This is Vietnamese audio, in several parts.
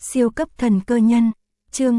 Siêu cấp thần cơ nhân, chương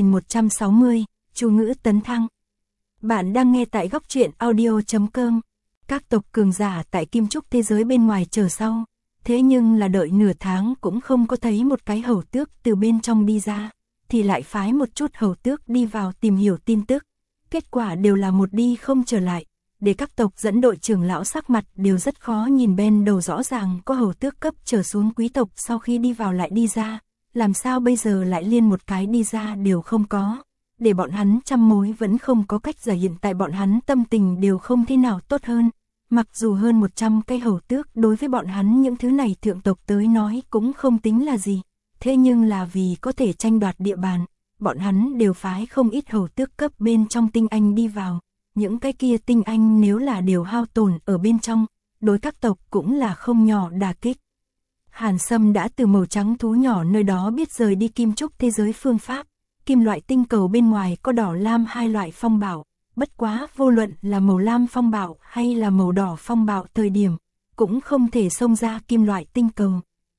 2160, chú ngữ tấn thăng. Bạn đang nghe tại góc truyện audio.com. Các tộc cường giả tại Kim Trúc thế giới bên ngoài chờ sau, thế nhưng là đợi nửa tháng cũng không có thấy một cái hầu tước từ bên trong đi ra, thì lại phái một chút hầu tước đi vào tìm hiểu tin tức. Kết quả đều là một đi không trở lại, để các tộc dẫn đội trưởng lão sắc mặt đều rất khó nhìn. Bên đầu rõ ràng có hầu tước cấp trở xuống quý tộc sau khi đi vào lại đi ra, làm sao bây giờ lại liên một cái đi ra đều không có, để bọn hắn trăm mối vẫn không có cách giải. Hiện tại bọn hắn tâm tình đều không thế nào tốt hơn, mặc dù hơn 100 cây hầu tước đối với bọn hắn những thứ này thượng tộc tới nói cũng không tính là gì, thế nhưng là vì có thể tranh đoạt địa bàn, bọn hắn đều phái không ít hầu tước cấp bên trong tinh anh đi vào. Những cái kia tinh anh nếu là đều hao tổn ở bên trong, đối các tộc cũng là không nhỏ đả kích. Hàn Sâm đã từ màu trắng thú nhỏ nơi đó biết rời đi Kim Trúc thế giới phương pháp. Kim loại tinh cầu bên ngoài có đỏ lam hai loại phong bảo, bất quá vô luận là màu lam phong bảo hay là màu đỏ phong bảo thời điểm, cũng không thể xông ra kim loại tinh cầu.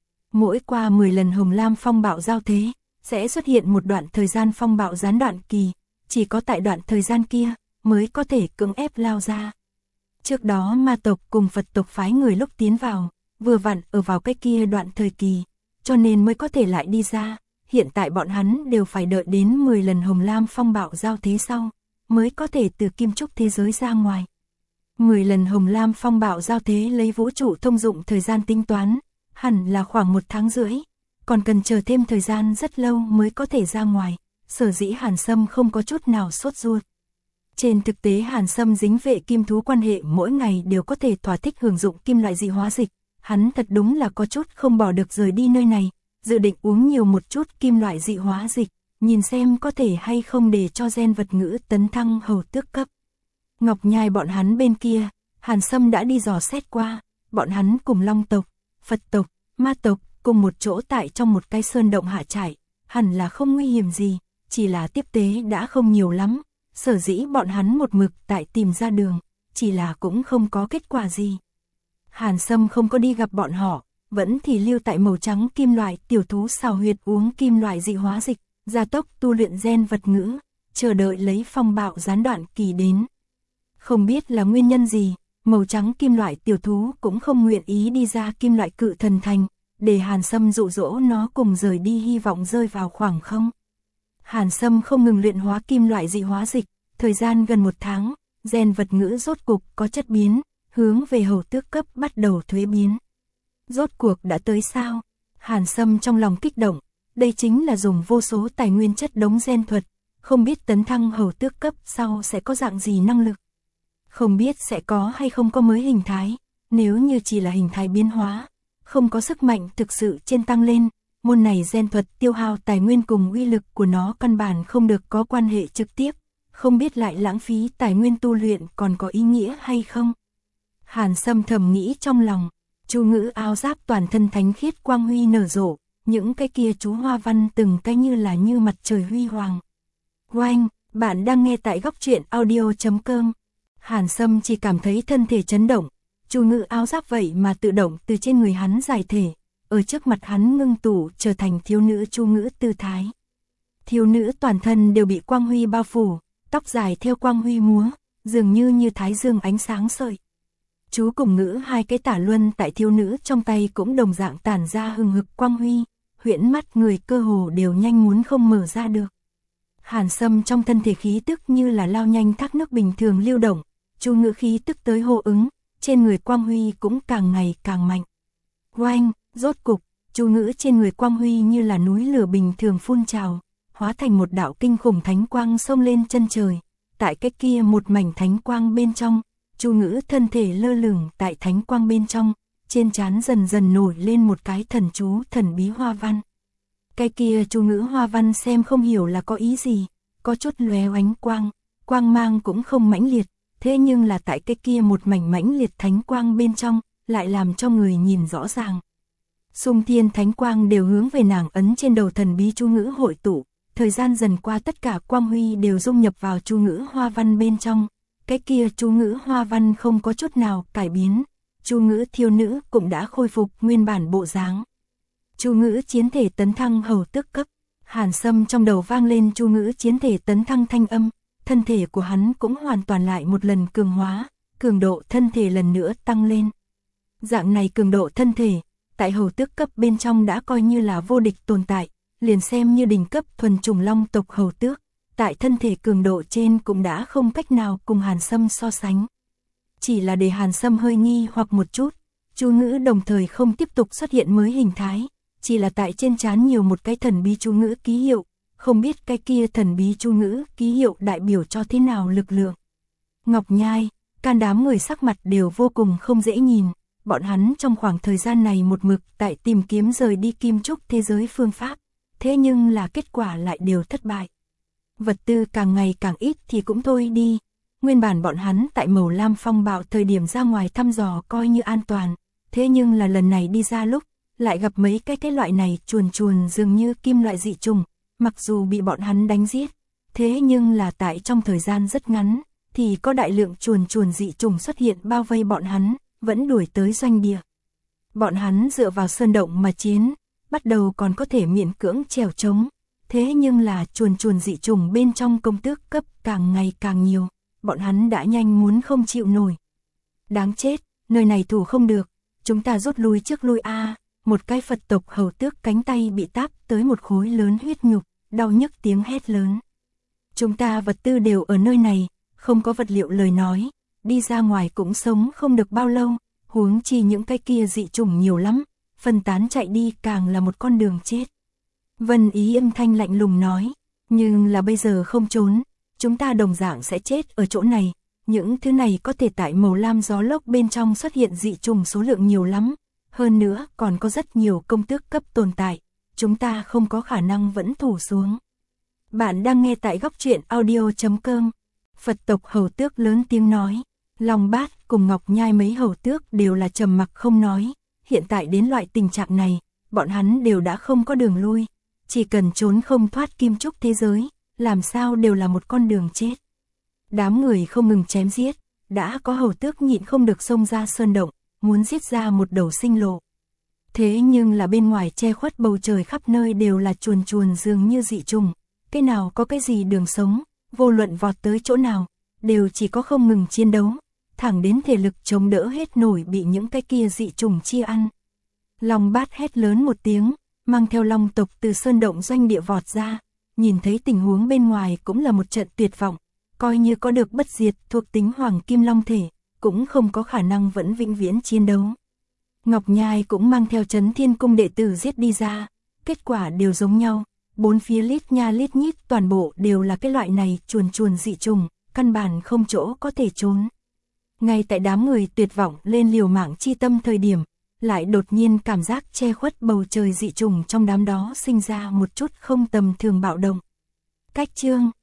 Mỗi qua 10 lần hồng lam phong bảo giao thế, sẽ xuất hiện một đoạn thời gian phong bảo gián đoạn kỳ, chỉ có tại đoạn thời gian kia mới có thể cưỡng ép lao ra. Trước đó ma tộc cùng Phật tộc phái người lúc tiến vào, vừa vặn ở vào cái kia đoạn thời kỳ, cho nên mới có thể lại đi ra. Hiện tại bọn hắn đều phải đợi đến 10 lần hồng lam phong bạo giao thế sau, mới có thể từ Kim Trúc thế giới ra ngoài. 10 lần hồng lam phong bạo giao thế lấy vũ trụ thông dụng thời gian tính toán, hẳn là khoảng 1 tháng rưỡi, còn cần chờ thêm thời gian rất lâu mới có thể ra ngoài. Sở dĩ Hàn Sâm không có chút nào sốt ruột. Trên thực tế Hàn Sâm dính vệ kim thú quan hệ mỗi ngày đều có thể thỏa thích hưởng dụng kim loại dị hóa dịch, hắn thật đúng là có chút không bỏ được rời đi nơi này, dự định uống nhiều một chút kim loại dị hóa dịch, nhìn xem có thể hay không để cho gen vật ngữ tấn thăng hầu tước cấp. Ngọc Nhai bọn hắn bên kia, Hàn Sâm đã đi dò xét qua, bọn hắn cùng Long tộc, Phật tộc, Ma tộc cùng một chỗ tại trong một cái sơn động hạ trại, hẳn là không nguy hiểm gì, chỉ là tiếp tế đã không nhiều lắm. Sở dĩ bọn hắn một mực tại tìm ra đường, chỉ là cũng không có kết quả gì. Hàn Sâm không có đi gặp bọn họ, vẫn thì lưu tại màu trắng kim loại tiểu thú xào huyệt uống kim loại dị hóa dịch, gia tốc tu luyện gen vật ngữ, chờ đợi lấy phong bạo gián đoạn kỳ đến. Không biết là nguyên nhân gì, màu trắng kim loại tiểu thú cũng không nguyện ý đi ra kim loại cự thần thành, để Hàn Sâm dụ dỗ nó cùng rời đi, hy vọng rơi vào khoảng không. Hàn Sâm không ngừng luyện hóa kim loại dị hóa dịch, thời gian gần 1 tháng, gen vật ngữ rốt cục có chất biến, hướng về hầu tước cấp bắt đầu thuế biến. Rốt cuộc đã tới sao? Hàn Sâm trong lòng kích động, đây chính là dùng vô số tài nguyên chất đống gen thuật, không biết tấn thăng hầu tước cấp sau sẽ có dạng gì năng lực. Không biết sẽ có hay không có mới hình thái, nếu như chỉ là hình thái biến hóa, không có sức mạnh thực sự trên tăng lên. Môn này gen thuật tiêu hao tài nguyên cùng uy lực của nó căn bản không được có quan hệ trực tiếp, không biết lại lãng phí tài nguyên tu luyện còn có ý nghĩa hay không. Hàn Sâm thầm nghĩ trong lòng, chú ngữ áo giáp toàn thân thánh khiết quang huy nở rộ, những cái kia chú hoa văn từng cái như là như mặt trời huy hoàng. Oanh, bạn đang nghe tại góc truyện audio.com. Hàn Sâm chỉ cảm thấy thân thể chấn động, chú ngữ áo giáp vậy mà tự động từ trên người hắn giải thể. Ở trước mặt hắn ngưng tụ trở thành thiếu nữ chú ngữ tư thái. Thiếu nữ toàn thân đều bị quang huy bao phủ, tóc dài theo quang huy múa, dường như thái dương ánh sáng sợi. Chú cùng ngữ hai cái tả luân tại thiếu nữ trong tay cũng đồng dạng tản ra hừng hực quang huy, huyễn mắt người cơ hồ đều nhanh muốn không mở ra được. Hàn Sâm trong thân thể khí tức như là lao nhanh thác nước bình thường lưu động, chú ngữ khí tức tới hô ứng, trên người quang huy cũng càng ngày càng mạnh. Oanh! Rốt cục, chú ngữ trên người quang huy như là núi lửa bình thường phun trào, hóa thành một đạo kinh khủng thánh quang xông lên chân trời. Tại cái kia một mảnh thánh quang bên trong, chú ngữ thân thể lơ lửng tại thánh quang bên trong, trên trán dần dần nổi lên một cái thần chú thần bí hoa văn. Cái kia chú ngữ hoa văn xem không hiểu là có ý gì, có chút lóe ánh quang, quang mang cũng không mãnh liệt, thế nhưng là tại cái kia một mảnh mãnh liệt thánh quang bên trong, lại làm cho người nhìn rõ ràng. Xung thiên thánh quang đều hướng về nàng ấn trên đầu thần bí chú ngữ hội tụ, thời gian dần qua tất cả quang huy đều dung nhập vào chú ngữ hoa văn bên trong, cái kia chú ngữ hoa văn không có chút nào cải biến, chú ngữ thiếu nữ cũng đã khôi phục nguyên bản bộ dáng. Chu Ngữ chiến thể tấn thăng hầu tước cấp. Hàn Sâm trong đầu vang lên Chu Ngữ chiến thể tấn thăng thanh âm, thân thể của hắn cũng hoàn toàn lại một lần cường hóa, cường độ thân thể lần nữa tăng lên. Dạng này cường độ thân thể, tại hầu tước cấp bên trong đã coi như là vô địch tồn tại, liền xem như đỉnh cấp thuần chủng long tộc hầu tước, tại thân thể cường độ trên cũng đã không cách nào cùng Hàn Sâm so sánh. Chỉ là để Hàn Sâm hơi nghi hoặc một chút, Chu Ngữ đồng thời không tiếp tục xuất hiện mới hình thái, chỉ là tại trên trán nhiều một cái thần bí Chu Ngữ ký hiệu, không biết cái kia thần bí Chu Ngữ ký hiệu đại biểu cho thế nào lực lượng. Ngọc Nhai, Can đám người sắc mặt đều vô cùng không dễ nhìn, bọn hắn trong khoảng thời gian này một mực tại tìm kiếm rời đi kim trúc thế giới phương pháp, thế nhưng là kết quả lại đều thất bại. Vật tư càng ngày càng ít thì cũng thôi đi, nguyên bản bọn hắn tại Màu Lam phong bạo thời điểm ra ngoài thăm dò coi như an toàn, thế nhưng là lần này đi ra lúc, lại gặp mấy cái loại này chuồn chuồn dường như kim loại dị trùng, mặc dù bị bọn hắn đánh giết, thế nhưng là tại trong thời gian rất ngắn, thì có đại lượng chuồn chuồn dị trùng xuất hiện bao vây bọn hắn, vẫn đuổi tới doanh địa. Bọn hắn dựa vào sơn động mà chiến, bắt đầu còn có thể miễn cưỡng trèo trống, thế nhưng là chuồn chuồn dị trùng bên trong công tước cấp càng ngày càng nhiều, bọn hắn đã nhanh muốn không chịu nổi. Đáng chết, nơi này thủ không được, chúng ta rút lui trước lui a. Một cái Phật tộc hầu tước cánh tay bị táp tới một khối lớn huyết nhục, đau nhức tiếng hét lớn. Chúng ta vật tư đều ở nơi này, không có vật liệu lời nói, đi ra ngoài cũng sống không được bao lâu, huống chi những cái kia dị trùng nhiều lắm, phân tán chạy đi càng là một con đường chết. Vân Ý âm thanh lạnh lùng nói, nhưng là bây giờ không trốn, chúng ta đồng dạng sẽ chết ở chỗ này, những thứ này có thể tại Màu Lam gió lốc bên trong xuất hiện dị trùng số lượng nhiều lắm. Hơn nữa còn có rất nhiều công tước cấp tồn tại, chúng ta không có khả năng vẫn thủ xuống. Bạn đang nghe tại góc truyện audio.com. Phật tộc hầu tước lớn tiếng nói, Long Bát cùng Ngọc Nhai mấy hầu tước đều là trầm mặc không nói, hiện tại đến loại tình trạng này, bọn hắn đều đã không có đường lui, chỉ cần trốn không thoát kim trúc thế giới, làm sao đều là một con đường chết. Đám người không ngừng chém giết, đã có hầu tước nhịn không được xông ra sơn động, muốn giết ra một đầu sinh lộ. Thế nhưng là bên ngoài che khuất bầu trời khắp nơi đều là chuồn chuồn dường như dị trùng, cái nào có cái gì đường sống, vô luận vọt tới chỗ nào, đều chỉ có không ngừng chiến đấu, thẳng đến thể lực chống đỡ hết nổi bị những cái kia dị trùng chia ăn. Long Bát hét lớn một tiếng, mang theo long tộc từ sơn động doanh địa vọt ra, nhìn thấy tình huống bên ngoài cũng là một trận tuyệt vọng, coi như có được bất diệt thuộc tính hoàng kim long thể, cũng không có khả năng vẫn vĩnh viễn chiến đấu. Ngọc Nhai cũng mang theo Chấn Thiên Cung đệ tử giết đi ra, kết quả đều giống nhau, bốn phía lít nha lít nhít toàn bộ đều là cái loại này chuồn chuồn dị trùng, căn bản không chỗ có thể trốn. Ngay tại đám người tuyệt vọng lên liều mạng chi tâm thời điểm, lại đột nhiên cảm giác che khuất bầu trời dị trùng trong đám đó sinh ra một chút không tầm thường bạo động. Cách chương